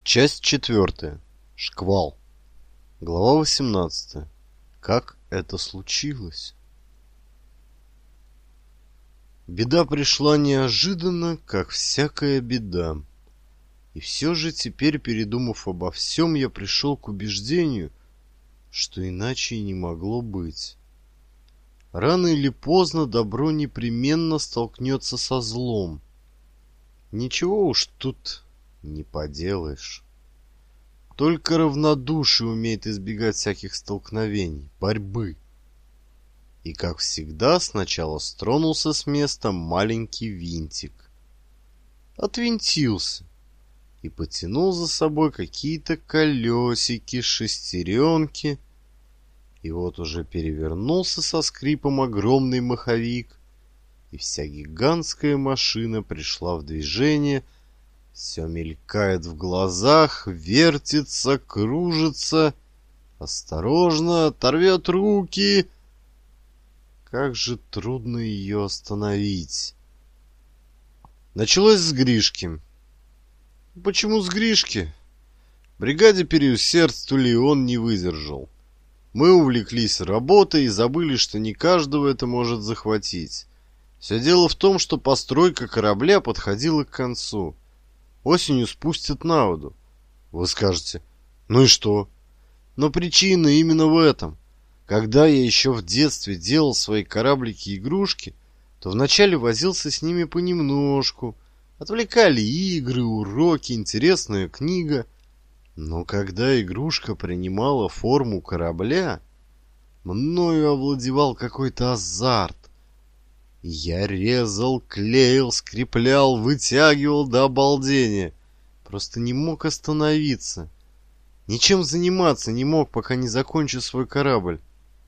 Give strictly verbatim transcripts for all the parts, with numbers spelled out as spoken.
Часть четвертая. Шквал. Глава восемнадцатая. Как это случилось? Беда пришла неожиданно, как всякая беда. И все же теперь, передумав обо всем, я пришел к убеждению, что иначе и не могло быть. Рано или поздно добро непременно столкнется со злом. Ничего уж тут не поделаешь. Только равнодушие умеет избегать всяких столкновений, борьбы. И, как всегда, сначала стронулся с места маленький винтик. Отвинтился и потянул за собой какие-то колесики, шестеренки. И вот уже перевернулся со скрипом огромный маховик, и вся гигантская машина пришла в движение. Все мелькает в глазах, вертится, кружится. Осторожно, оторвет руки. Как же трудно ее остановить. Началось с Гришки. Почему с Гришки? Бригаде переусердствовали, и он не выдержал. Мы увлеклись работой и забыли, что не каждого это может захватить. Все дело в том, что постройка корабля подходила к концу. Осенью спустят на воду. Вы скажете, ну и что? Но причина именно в этом. Когда я еще в детстве делал свои кораблики-игрушки, то вначале возился с ними понемножку. Отвлекали игры, уроки, интересная книга. Но когда игрушка принимала форму корабля, мною овладевал какой-то азарт. Я резал, клеил, скреплял, вытягивал до обалдения. Просто не мог остановиться. Ничем заниматься не мог, пока не закончу свой корабль.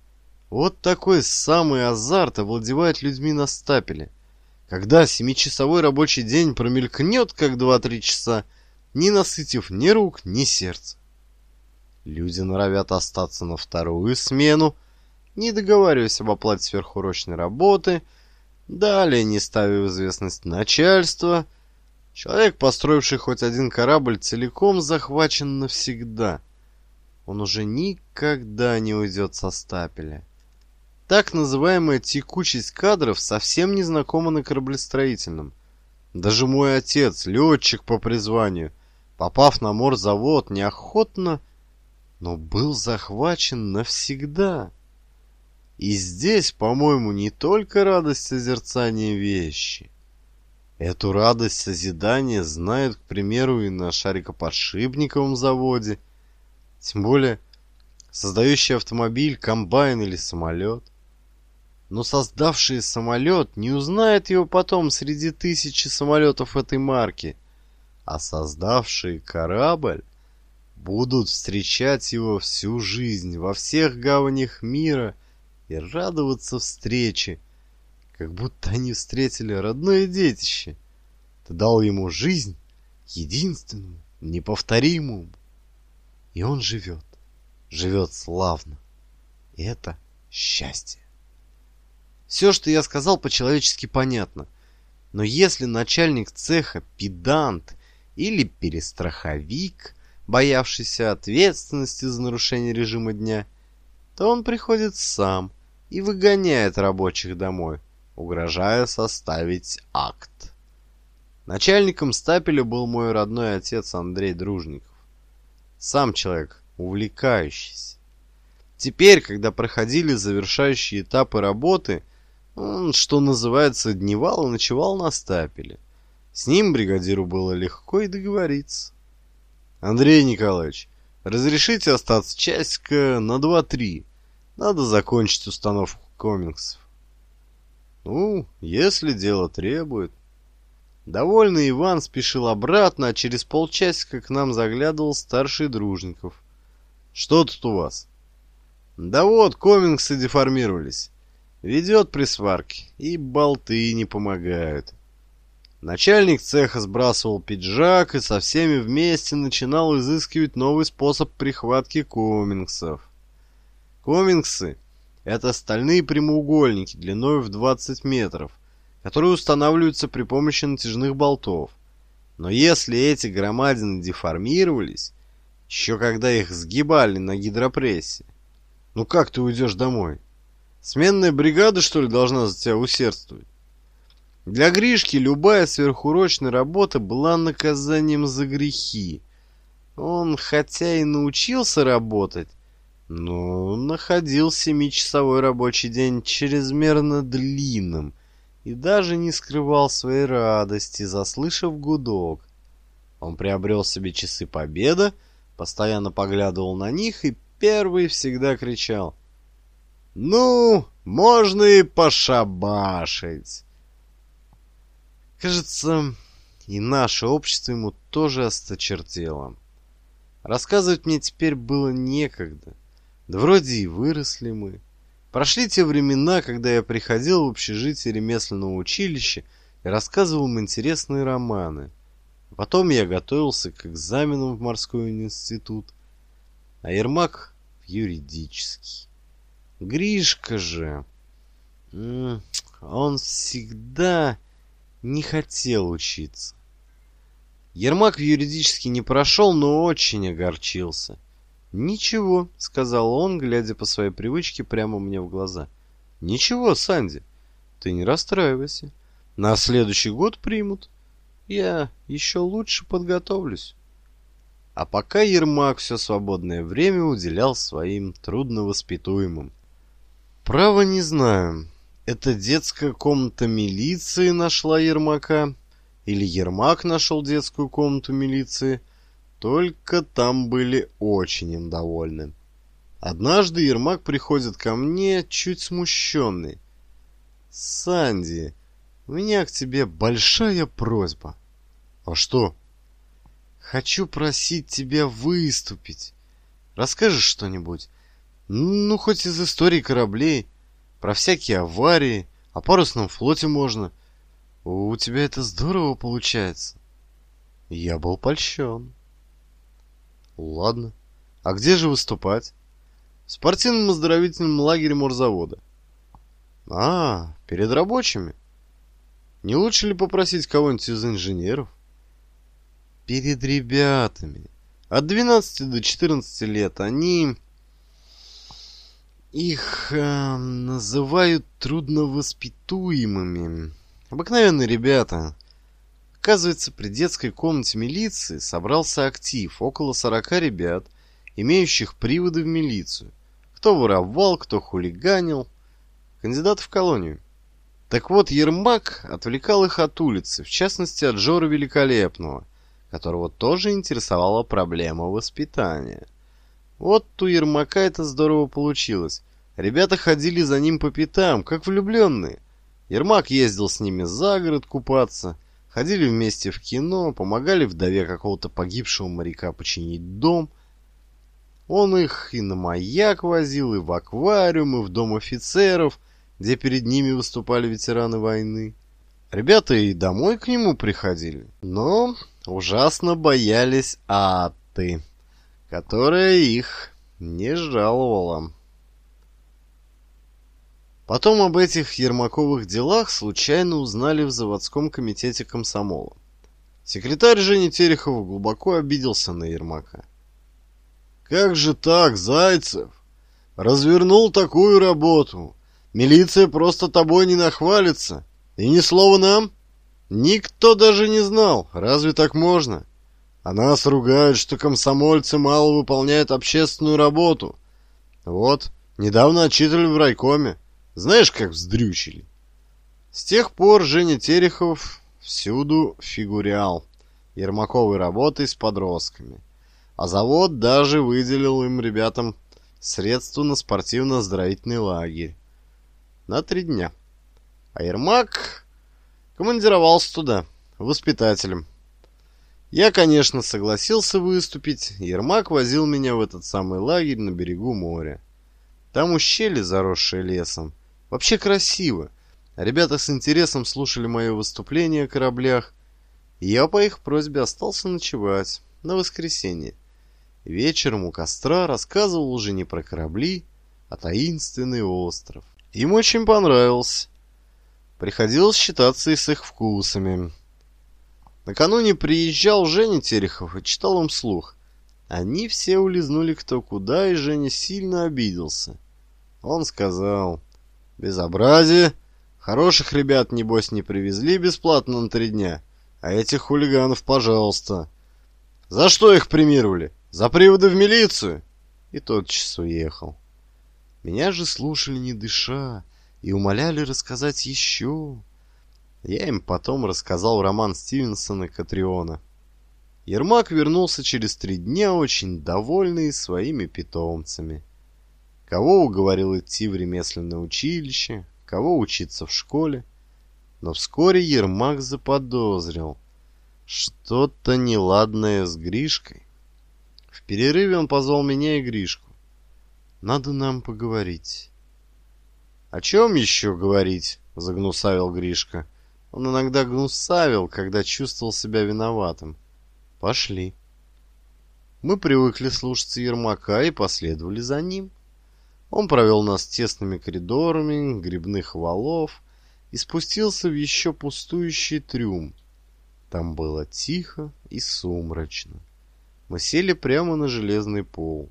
Вот такой самый азарт овладевает людьми на стапеле. Когда семичасовой рабочий день промелькнет, как два-три часа, не насытив ни рук, ни сердца. Люди норовят остаться на вторую смену, не договариваясь об оплате сверхурочной работы, далее не ставя в известность начальство. Человек, построивший хоть один корабль, целиком захвачен навсегда. Он уже никогда не уйдет со стапеля. Так называемая текучесть кадров совсем не знакома на кораблестроительном. Даже мой отец, летчик по призванию, попав на морзавод неохотно, но был захвачен навсегда. И здесь, по-моему, не только радость созерцания вещи. Эту радость созидания знают, к примеру, и на шарикоподшипниковом заводе. Тем более, создающий автомобиль, комбайн или самолет. Но создавший самолет не узнает его потом среди тысячи самолетов этой марки. А создавшие корабль будут встречать его всю жизнь во всех гаванях мира и радоваться встрече, как будто они встретили родное детище. Ты дал ему жизнь, единственную, неповторимую. И он живет, живет славно. И это счастье. Все, что я сказал, по-человечески понятно. Но если начальник цеха педант или перестраховик, боявшийся ответственности за нарушение режима дня, то он приходит сам и выгоняет рабочих домой, угрожая составить акт. Начальником стапеля был мой родной отец Андрей Дружников. Сам человек увлекающийся. Теперь, когда проходили завершающие этапы работы, он, что называется, дневал и ночевал на стапеле. С ним бригадиру было легко и договориться. Андрей Николаевич, разрешите остаться часика на два-три? Надо закончить установку комиксов. Ну, если дело требует. Довольный Иван спешил обратно, а через полчасика к нам заглядывал старший Дружников. Что тут у вас? Да вот, комиксы деформировались. Ведет при сварке, и болты не помогают. Начальник цеха сбрасывал пиджак и со всеми вместе начинал изыскивать новый способ прихватки комиксов. Комиксы — это стальные прямоугольники длиной в двадцать метров, которые устанавливаются при помощи натяжных болтов. Но если эти громадины деформировались, еще когда их сгибали на гидропрессе, ну как ты уйдешь домой? Сменная бригада, что ли, должна за тебя усердствовать? Для Гришки любая сверхурочная работа была наказанием за грехи. Он, хотя и научился работать, но находил семичасовой рабочий день чрезмерно длинным и даже не скрывал своей радости, заслышав гудок. Он приобрел себе часы Победа, постоянно поглядывал на них и первый всегда кричал: «Ну, можно и пошабашить!» Кажется, и наше общество ему тоже осточертело. Рассказывать мне теперь было некогда. Да вроде и выросли мы. Прошли те времена, когда я приходил в общежитие ремесленного училища и рассказывал им интересные романы. Потом я готовился к экзаменам в морской институт, а Ермак в юридический. Гришка же, он всегда не хотел учиться. Ермак в юридический не прошел, но очень огорчился. «Ничего», — сказал он, глядя по своей привычке прямо мне в глаза. «Ничего, Санди, ты не расстраивайся. На следующий год примут. Я еще лучше подготовлюсь». А пока Ермак все свободное время уделял своим трудновоспитуемым. Право не знаю, это детская комната милиции нашла Ермака, или Ермак нашел детскую комнату милиции, только там были очень им довольны. Однажды Ермак приходит ко мне чуть смущенный. «Санди, у меня к тебе большая просьба». «А что?» «Хочу просить тебя выступить. Расскажешь что-нибудь? Ну, хоть из истории кораблей, про всякие аварии, о парусном флоте можно. У тебя это здорово получается». Я был польщен. «Ладно. А где же выступать?» «В спортивном оздоровительном лагере морзавода». «А, перед рабочими? Не лучше ли попросить кого-нибудь из инженеров?» «Перед ребятами. От двенадцати до четырнадцати лет. Они... Их э, называют трудновоспитуемыми. Обыкновенные ребята». Оказывается, при детской комнате милиции собрался актив, около сорока ребят, имеющих приводы в милицию. Кто воровал, кто хулиганил. Кандидаты в колонию. Так вот, Ермак отвлекал их от улицы, в частности от Жоры Великолепного, которого тоже интересовала проблема воспитания. Вот у Ермака это здорово получилось. Ребята ходили за ним по пятам, как влюбленные. Ермак ездил с ними за город купаться, ходили вместе в кино, помогали вдове какого-то погибшего моряка починить дом. Он их и на маяк возил, и в аквариум, и в дом офицеров, где перед ними выступали ветераны войны. Ребята и домой к нему приходили, но ужасно боялись Атты, которая их не жаловала. Потом об этих Ермаковых делах случайно узнали в заводском комитете комсомола. Секретарь Женя Терехов глубоко обиделся на Ермака. «Как же так, Зайцев? Развернул такую работу. Милиция просто тобой не нахвалится. И ни слова нам? Никто даже не знал. Разве так можно? А нас ругают, что комсомольцы мало выполняют общественную работу. Вот, недавно отчитали в райкоме. Знаешь, как вздрючили?» С тех пор Женя Терехов всюду фигурял Ермаковой работой с подростками. А завод даже выделил им, ребятам, средства на спортивно-оздоровительный лагерь. На три дня. А Ермак командировался туда, воспитателем. Я, конечно, согласился выступить. Ермак возил меня в этот самый лагерь на берегу моря. Там ущелье, заросшее лесом. Вообще красиво. Ребята с интересом слушали мое выступление о кораблях. И я по их просьбе остался ночевать на воскресенье. Вечером у костра рассказывал уже не про корабли, а таинственный остров. Им очень понравилось. Приходилось считаться и с их вкусами. Накануне приезжал Женя Терехов и читал им вслух. Они все улизнули кто куда, и Женя сильно обиделся. Он сказал: «Безобразие! Хороших ребят, небось, не привезли бесплатно на три дня, а этих хулиганов, пожалуйста. За что их премировали? За приводы в милицию?» И тотчас уехал. Меня же слушали не дыша и умоляли рассказать еще. Я им потом рассказал роман Стивенсона «Катриона». Ермак вернулся через три дня, очень довольный своими питомцами. Кого уговорил идти в ремесленное училище, кого учиться в школе. Но вскоре Ермак заподозрил что-то неладное с Гришкой. В перерыве он позвал меня и Гришку. «Надо нам поговорить». «О чем еще говорить?» — загнусавил Гришка. Он иногда гнусавил, когда чувствовал себя виноватым. «Пошли». Мы привыкли слушаться Ермака и последовали за ним. Он провел нас тесными коридорами грибных валов и спустился в еще пустующий трюм. Там было тихо и сумрачно. Мы сели прямо на железный пол.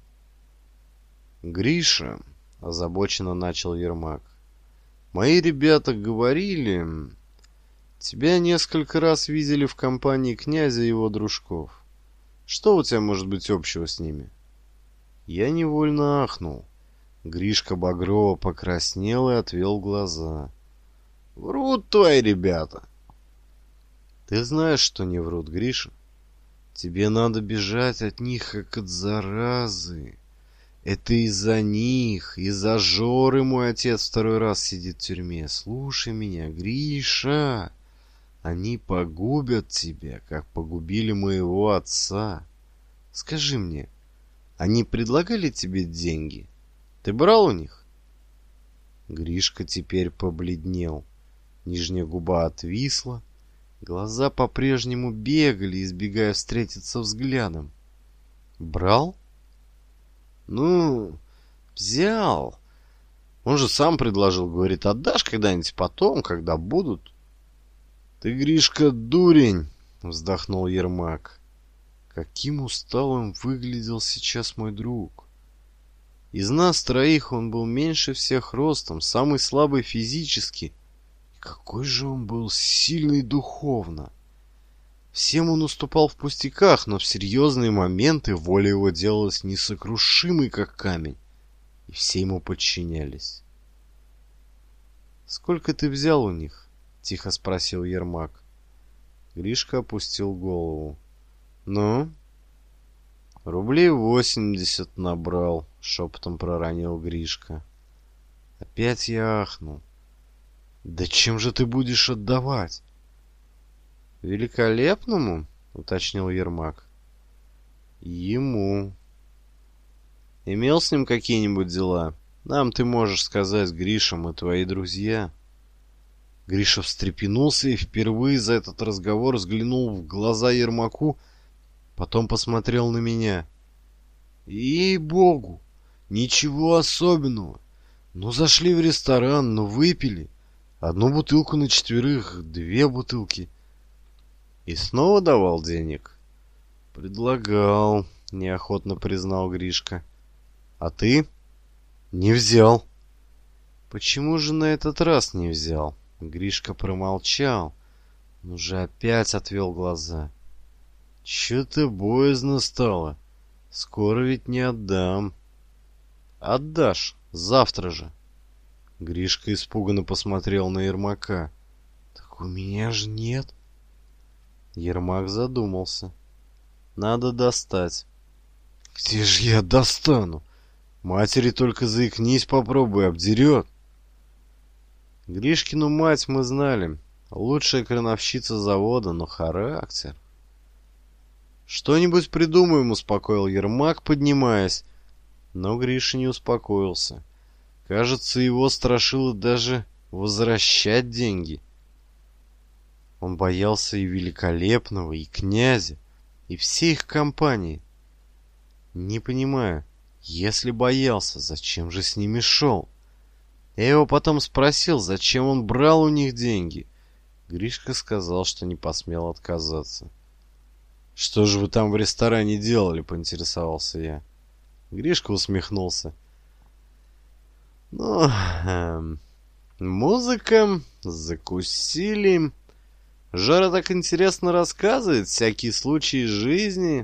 «Гриша», — озабоченно начал Ермак, — «мои ребята говорили, тебя несколько раз видели в компании князя и его дружков. Что у тебя может быть общего с ними?» Я невольно ахнул. Гришка багрово покраснел и отвел глаза. «Врут твои ребята!» «Ты знаешь, что не врут, Гриша. Тебе надо бежать от них, как от заразы. Это из-за них, из-за Жоры мой отец второй раз сидит в тюрьме. Слушай меня, Гриша, они погубят тебя, как погубили моего отца. Скажи мне, они предлагали тебе деньги? Ты брал у них?» Гришка теперь побледнел. Нижняя губа отвисла. Глаза по-прежнему бегали, избегая встретиться взглядом. «Брал?» «Ну, взял. Он же сам предложил, говорит, отдашь когда-нибудь потом, когда будут». «Ты, Гришка, дурень!» — вздохнул Ермак. Каким усталым выглядел сейчас мой друг. Из нас троих он был меньше всех ростом, самый слабый физически. И какой же он был сильный духовно. Всем он уступал в пустяках, но в серьезные моменты воля его делалась несокрушимой, как камень, и все ему подчинялись. «Сколько ты взял у них?» — тихо спросил Ермак. Гришка опустил голову. «Ну?» «Рублей восемьдесят набрал», — шепотом проронил Гришка. Опять я ахнул. «Да чем же ты будешь отдавать?» «Великолепному?» — уточнил Ермак. «Ему». «Имел с ним какие-нибудь дела? Нам ты можешь сказать, Гриша, мы твои друзья». Гриша встрепенулся и впервые за этот разговор взглянул в глаза Ермаку, потом посмотрел на меня. «Ей-богу, ничего особенного. Ну, зашли в ресторан, ну, выпили. Одну бутылку на четверых, две бутылки». «И снова давал денег?» «Предлагал», — неохотно признал Гришка. «А ты?» «Не взял». «Почему же на этот раз не взял?» Гришка промолчал, но уже опять отвел глаза. «Чё-то боязно стало. Скоро ведь не отдам». «Отдашь, завтра же». Гришка испуганно посмотрел на Ермака. «Так у меня же нет». Ермак задумался. «Надо достать». «Где же я достану? Матери только заикнись, попробуй, обдерет». Гришкину мать мы знали. Лучшая крановщица завода, но характер... «Что-нибудь придумаем», — успокоил Ермак, поднимаясь. Но Гриша не успокоился. Кажется, его страшило даже возвращать деньги. Он боялся и Великолепного, и князя, и всей их компании. Не понимаю, если боялся, зачем же с ними шел? Я его потом спросил, зачем он брал у них деньги. Гришка сказал, что не посмел отказаться. «Что же вы там в ресторане делали?» — поинтересовался я. Гришка усмехнулся. «Ну, эм, музыка, закусили. Жора так интересно рассказывает всякие случаи из жизни».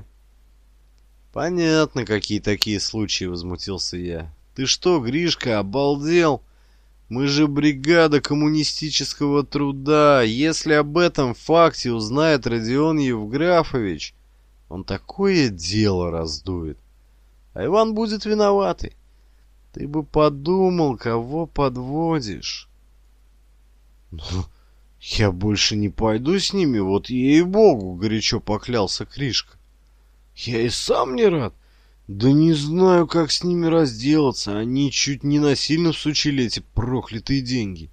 «Понятно, какие такие случаи», — возмутился я. «Ты что, Гришка, обалдел? Мы же бригада коммунистического труда. Если об этом факте узнает Родион Евграфович, он такое дело раздует. А Иван будет виноватый. Ты бы подумал, кого подводишь». «Ну, я больше не пойду с ними, вот ей-богу», — горячо поклялся Кришка. «Я и сам не рад. Да не знаю, как с ними разделаться. Они чуть не насильно всучили эти проклятые деньги».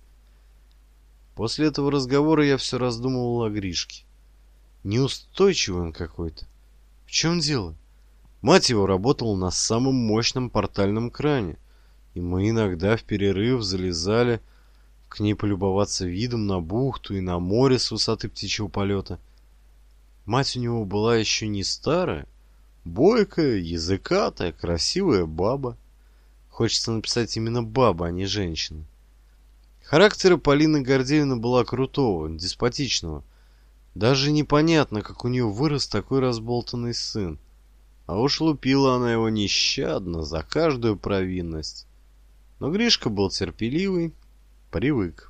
После этого разговора я все раздумывал о Гришке. Неустойчивый он какой-то. В чем дело? Мать его работала на самом мощном портальном кране, и мы иногда в перерыв залезали к ней полюбоваться видом на бухту и на море с высоты птичьего полета. Мать у него была еще не старая, бойкая, языкатая, красивая баба. Хочется написать именно баба, а не женщина. Характера Полины Гордеевны была крутого, деспотичного. Даже непонятно, как у нее вырос такой разболтанный сын. А уж лупила она его нещадно за каждую провинность. Но Гришка был терпеливый, привык.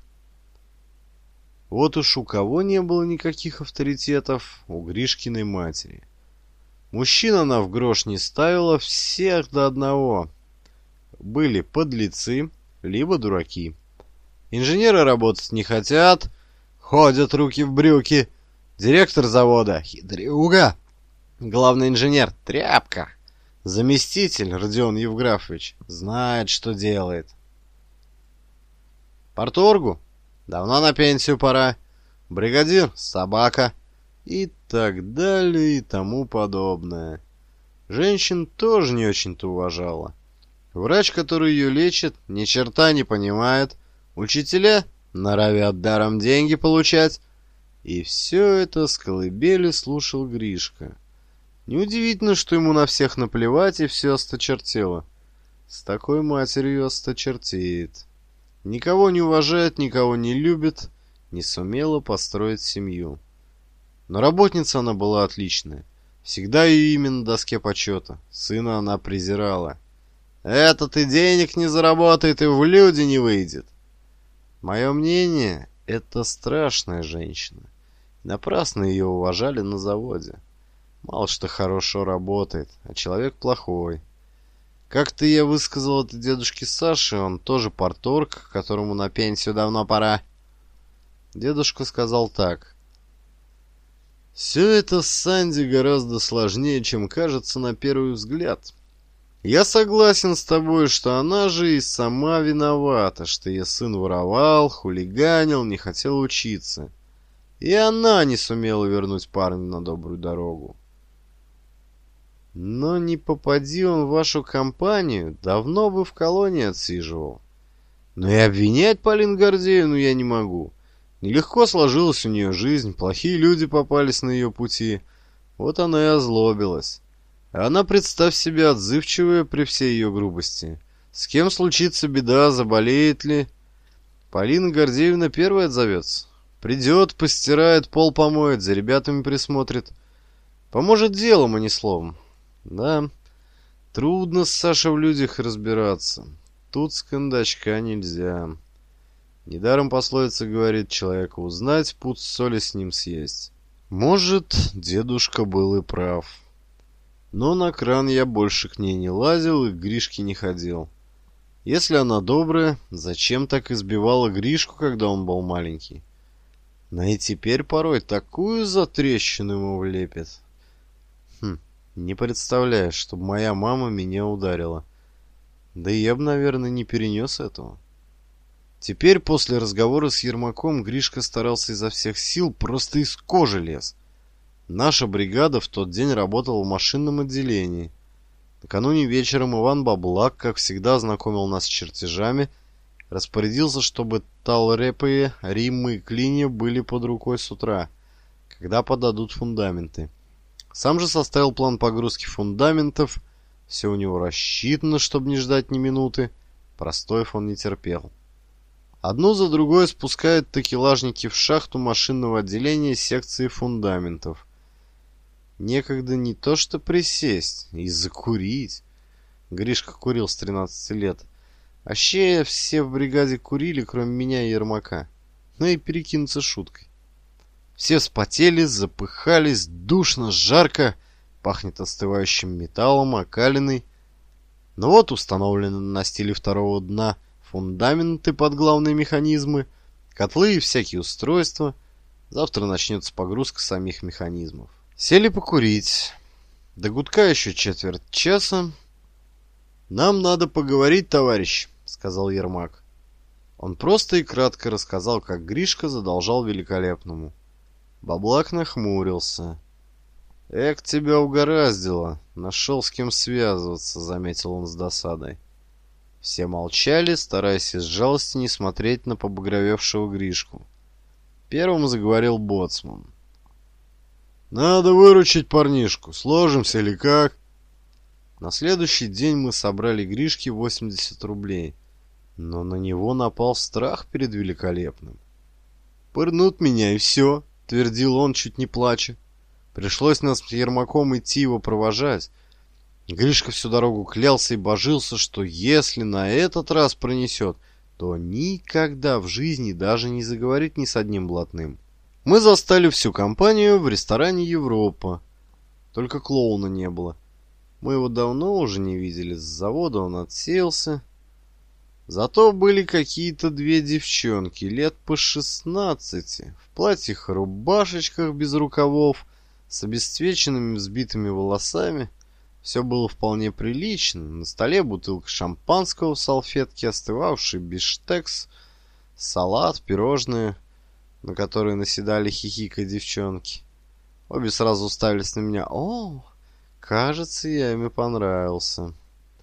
Вот уж у кого не было никаких авторитетов, у Гришкиной матери. Мужчин она в грош не ставила, всех до одного. Были подлецы, либо дураки. Инженеры работать не хотят, ходят руки в брюки. Директор завода — хитрюга. Главный инженер — тряпка. Заместитель Родион Евграфович знает, что делает. Порторгу давно на пенсию пора. Бригадир — собака. И так далее, и тому подобное. Женщин тоже не очень-то уважала. Врач, который ее лечит, ни черта не понимает. Учителя норовят даром деньги получать. И все это с колыбели слушал Гришка. Неудивительно, что ему на всех наплевать и все осточертело. С такой матерью осточертеет. Никого не уважает, никого не любит, не сумела построить семью. Но работница она была отличная. Всегда ее имя на доске почета. Сына она презирала. «Этот и денег не заработает, и в люди не выйдет». Мое мнение, это страшная женщина. Напрасно ее уважали на заводе. Мало что хорошо работает, а человек плохой. Как-то я высказал это дедушке Саше, он тоже порторг, которому на пенсию давно пора. Дедушка сказал так: «Все это с Санди гораздо сложнее, чем кажется на первый взгляд. Я согласен с тобой, что она же и сама виновата, что ее сын воровал, хулиганил, не хотел учиться. И она не сумела вернуть парня на добрую дорогу. Но не попади он в вашу компанию, давно бы в колонии отсиживал. Но и обвинять Полину Гордеевну я не могу. Нелегко сложилась у нее жизнь, плохие люди попались на ее пути. Вот она и озлобилась. А она, представь себе, отзывчивая при всей ее грубости. С кем случится беда, заболеет ли? Полина Гордеевна первая отзовется. Придет, постирает, пол помоет, за ребятами присмотрит. Поможет делом, а не словом. Да, трудно с Сашей в людях разбираться. Тут с кондачка нельзя. Недаром пословица говорит: человека узнать, пуд соли с ним съесть. Может, дедушка был и прав. Но на кран я больше к ней не лазил и к Гришке не ходил. Если она добрая, зачем так избивала Гришку, когда он был маленький? Но и теперь порой такую затрещину ему влепит. Хм, не представляю, чтобы моя мама меня ударила. Да и я бы, наверное, не перенес этого. Теперь, после разговора с Ермаком, Гришка старался изо всех сил, просто из кожи лез. Наша бригада в тот день работала в машинном отделении. Накануне вечером Иван Баблак, как всегда, знакомил нас с чертежами, распорядился, чтобы талрепы, риммы и клинья были под рукой с утра, когда подадут фундаменты. Сам же составил план погрузки фундаментов. Все у него рассчитано, чтобы не ждать ни минуты. Простоев он не терпел. Одну за другой спускают такелажники в шахту машинного отделения секции фундаментов. Некогда не то что присесть, и закурить. Гришка курил с тринадцати лет. Вообще все в бригаде курили, кроме меня и Ермака. Ну и перекинуться шуткой. Все вспотели, запыхались, душно, жарко, пахнет остывающим металлом, окалиной. Но вот установлены на настиле второго дна фундаменты под главные механизмы, котлы и всякие устройства. Завтра начнется погрузка самих механизмов. Сели покурить. До гудка еще четверть часа. «Нам надо поговорить, товарищ», — сказал Ермак. Он просто и кратко рассказал, как Гришка задолжал Великолепному. Баблак нахмурился. «Эк, тебя угораздило. Нашел с кем связываться», — заметил он с досадой. Все молчали, стараясь из жалости не смотреть на побагровевшего Гришку. Первым заговорил боцман. «Надо выручить парнишку. Сложимся или как?» На следующий день мы собрали Гришке восемьдесят рублей. Но на него напал страх перед Великолепным. «Пырнут меня и все», — твердил он, чуть не плача. Пришлось нас с Ермаком идти его провожать. Гришка всю дорогу клялся и божился, что если на этот раз пронесет, то никогда в жизни даже не заговорит ни с одним блатным. Мы застали всю компанию в ресторане «Европа». Только клоуна не было. Мы его давно уже не видели, с завода он отсеялся. Зато были какие-то две девчонки, лет по шестнадцати, в платьях-рубашечках без рукавов, с обесцвеченными взбитыми волосами. Все было вполне прилично. На столе бутылка шампанского в салфетке, остывавший бифштекс, салат, пирожные, на которые наседали хихикой девчонки. Обе сразу уставились на меня. «О, кажется, я им и понравился».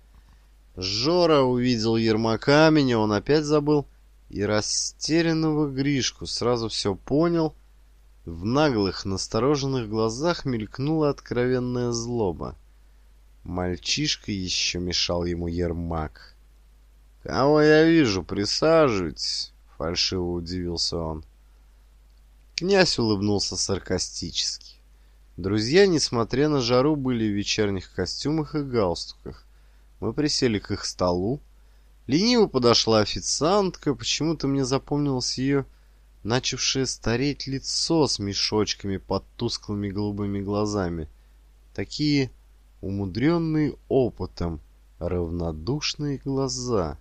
Жора увидел Ермака, меня он опять забыл, и растерянного Гришку сразу все понял. В наглых, настороженных глазах мелькнула откровенная злоба. Мальчишка еще мешал ему Ермак. «Кого я вижу? Присаживайтесь!» — фальшиво удивился он. Князь улыбнулся саркастически. Друзья, несмотря на жару, были в вечерних костюмах и галстуках. Мы присели к их столу. Лениво подошла официантка. Почему-то мне запомнилось ее начавшее стареть лицо с мешочками под тусклыми голубыми глазами. Такие умудренные опытом, равнодушные глаза.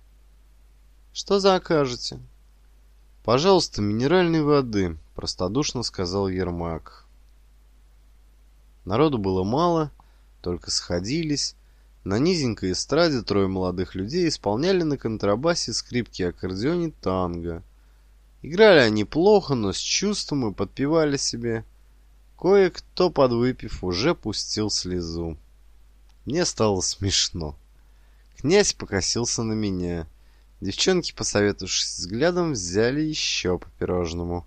«Что закажете?» «Пожалуйста, минеральной воды», — простодушно сказал Ермак. Народу было мало, только сходились. На низенькой эстраде трое молодых людей исполняли на контрабасе, скрипке и аккордеоне танго. Играли они плохо, но с чувством и подпевали себе. Кое-кто, подвыпив, уже пустил слезу. Мне стало смешно. Князь покосился на меня. Девчонки, посоветовавшись взглядом, взяли еще по пирожному.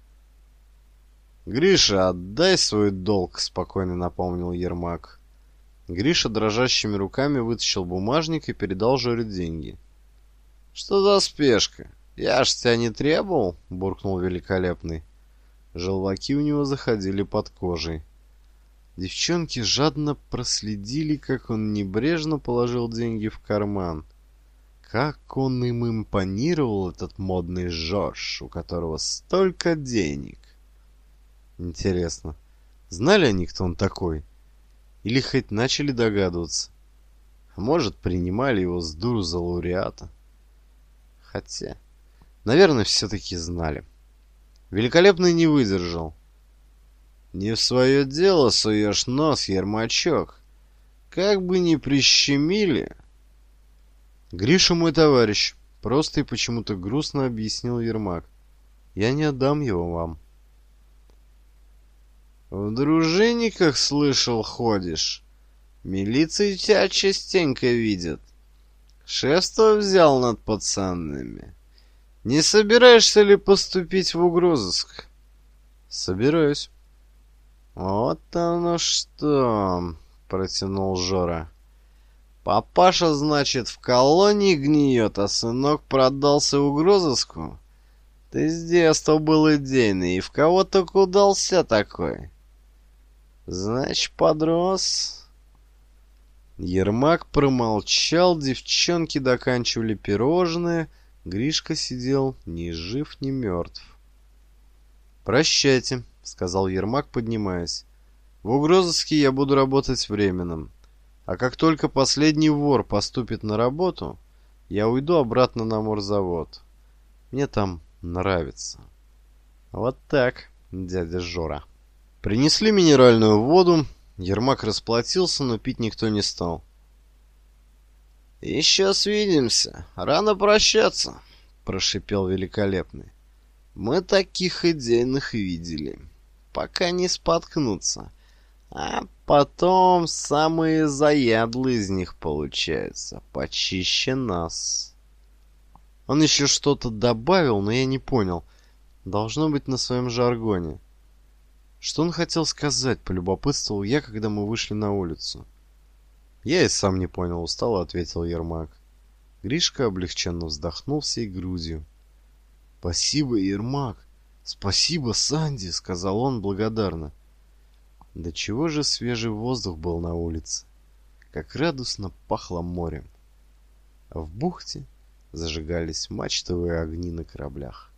«Гриша, отдай свой долг», — спокойно напомнил Ермак. Гриша дрожащими руками вытащил бумажник и передал Жоре деньги. «Что за спешка? Я ж тебя не требовал», — буркнул Великолепный. Желваки у него заходили под кожей. Девчонки жадно проследили, как он небрежно положил деньги в карман. Как он им импонировал, этот модный Жорж, у которого столько денег. Интересно, знали они, кто он такой? Или хоть начали догадываться? А может, принимали его с дуру за лауреата? Хотя, наверное, все-таки знали. Великолепный не выдержал. «Не в свое дело суешь нос, Ермачок. Как бы ни прищемили...» «Гриша мой товарищ», — просто и почему-то грустно объяснил Ермак. «Я не отдам его вам». «В дружинниках, слышал, ходишь? Милиция тебя частенько видит. Шефство взял над пацанами. Не собираешься ли поступить в угрозыск? Собираюсь. Вот оно что, протянул Жора. Папаша, значит, в колонии гниет, а сынок продался угрозыску? Ты с детства был идейный, и в кого только удался такой? Значит, подрос. Ермак промолчал, девчонки доканчивали пирожные, Гришка сидел ни жив, ни мертв. «Прощайте», — сказал Ермак, поднимаясь. «В угрозыске я буду работать временным. А как только последний вор поступит на работу, я уйду обратно на морзавод. Мне там нравится». Вот так, дядя Жора. Принесли минеральную воду. Ермак расплатился, но пить никто не стал. «Еще свидимся. Рано прощаться», — прошипел Великолепный. «Мы таких идейных видели. Пока не споткнутся. А потом самые заядлые из них получаются. Почище нас». Он еще что-то добавил, но я не понял. Должно быть на своем жаргоне. Что он хотел сказать, полюбопытствовал я, когда мы вышли на улицу. Я и сам не понял, устало ответил Ермак. Гришка облегченно вздохнул всей грудью. «Спасибо, Ермак! Спасибо, Санди!» — сказал он благодарно. Да чего же свежий воздух был на улице, как радостно пахло морем. А в бухте зажигались мачтовые огни на кораблях.